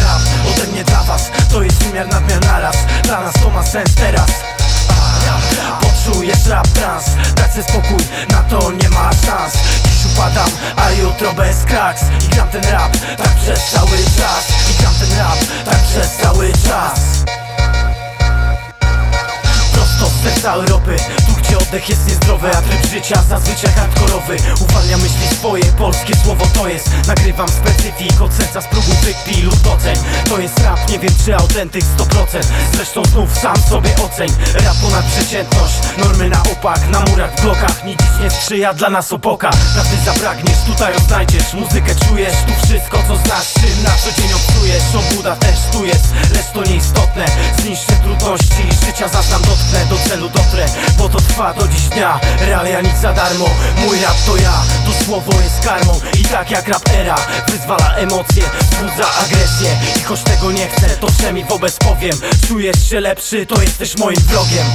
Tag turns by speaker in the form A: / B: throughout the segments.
A: rap ode mnie dla was, to jest wymiar nadmiar naraz. Dla nas to ma sens teraz. Poczujesz rap trans, dać se spokój, na to nie ma szans. Dziś upadam, a jutro bez kraks. I gram ten rap tak przez cały czas. I gram ten rap tak przez cały czas. Prosto z serca Europy, tu gdzie oddech jest niezdrowy, a tryb życia zazwyczaj hardkorowy. Uwalnia myśli swoje, polskie słowo to jest. Nagrywam specyfik, od serca spróbuj wykpij lub doceń. To jest rap, nie wiem czy autentyk 100%. Zresztą znów sam sobie oceń. Rap ponad przeciętność, normy na opak. Na murach, w blokach, nic nie sprzyja dla nas opoka. Prawdy zapragniesz, tutaj ją znajdziesz. Muzykę czujesz, tu wszystko co znasz, czym na co dzień obcujesz. Obłuda też tu jest, lecz to nieistotne. Zniszczę trudności, życia zaznam, dotknę, do celu dotrę, bo to trwa do dziś dnia. Realia nic za darmo, mój rap to ja. To słowo jest karmą i tak jak rap era wyzwala emocje, wzbudza agresję. I choć tego nie chcę, to przynajmniej wobec powiem. Czujesz się lepszy, to jesteś moim wrogiem.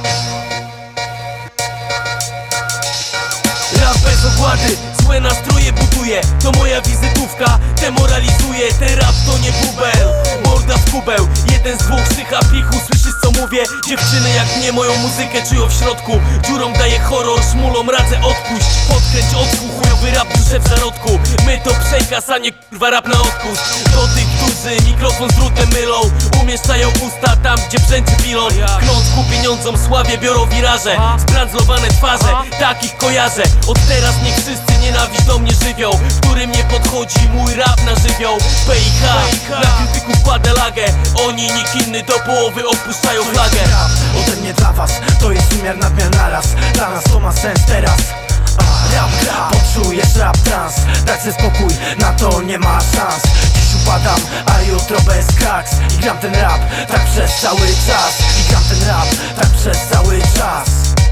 B: Rap bez ogłady, złe nastroje buduje. To moja wizytówka, demoralizuje. Ten rap to nie bubel, morda w kubeł. Jeden z dwóch sycha pichu, słyszysz co mówię? Dziewczyny jak mnie moją muzykę czują w środku. Dziurom daje horror, szmulą radzę odpuść. Podkręć odsłuch, chujowy rap duszę w zarodku. My to przekaz, a nie kurwa rap na odpust. Do tych, którzy mikrofon z drutem mylą, umieszczają usta tam, gdzie brzęczy pilon. Knąc ku pieniądzom sławie biorą wiraże. Zbrandzlowane twarze, takich kojarzę. Od teraz niech wszyscy nienawiść do mnie żywią. Którym nie podchodzi mój rap na żywioł. PIH, na krytyków kładę lagę. Oni nikt inny do połowy opuszczają flagę.
A: Rap ode mnie dla was, to jest wymiar nadmiar naraz. Dla nas to ma sens teraz. Rap, poczujesz rap trans, dać se spokój, na to nie ma szans. Dziś upadam, a jutro bez kraks. I gram ten rap tak przez cały czas. I gram ten rap tak przez cały czas.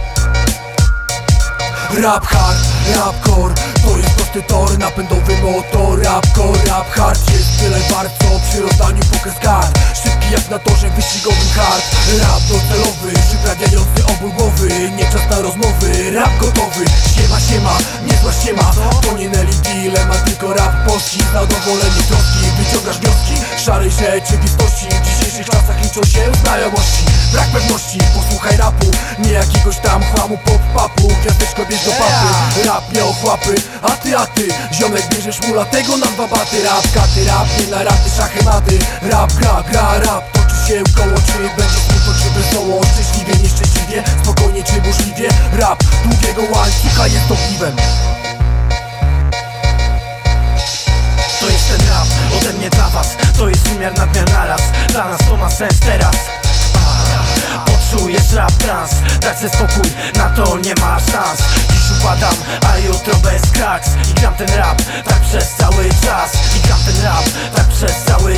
C: Rap hard, rap core, to jest prosty tor, napędowy motor. Rap core, rap hard, jest tyle wart co przy rozdaniu pokaz kart. Szybki jak na torze wyścigowym hard. Rap docelowy, przyprawiający oból głowy. Nie czas na rozmowy, rap gotowy. Siema, siema, niezła ściema. To nie Nelly Deal, ma tylko rap polski. Zadowolenie troski, wyciągasz wnioski szarej rzeczywistości. W dzisiejszych czasach liczą się znajomości. Brak pewności, posłuchaj rapu, nie jakiegoś tam chłamu pop-papu. Gwiazdeczko bierz do papy, rap nie ochłapy. A ty, ziomek bierzesz mula, tego nam dwa baty. Rap, katy, rap, nie na raty, szachy, maty. Rap, gra, rap, toczy się koło. Czy będzie smutno, czy wesoło, szczęśliwie, nieszczęśliwie, spokojnie, czy burzliwie. Rap długiego łańcucha jest ogniwem.
A: To jest ten rap ode mnie dla was, to jest wymiar nadmiar naraz. Dla nas to ma sens teraz. Poczujesz rap trans, dać se spokój, na to nie ma szans. Dziś upadam, a jutro bez kraks. I gram ten rap tak przez cały czas. I gram ten rap tak przez cały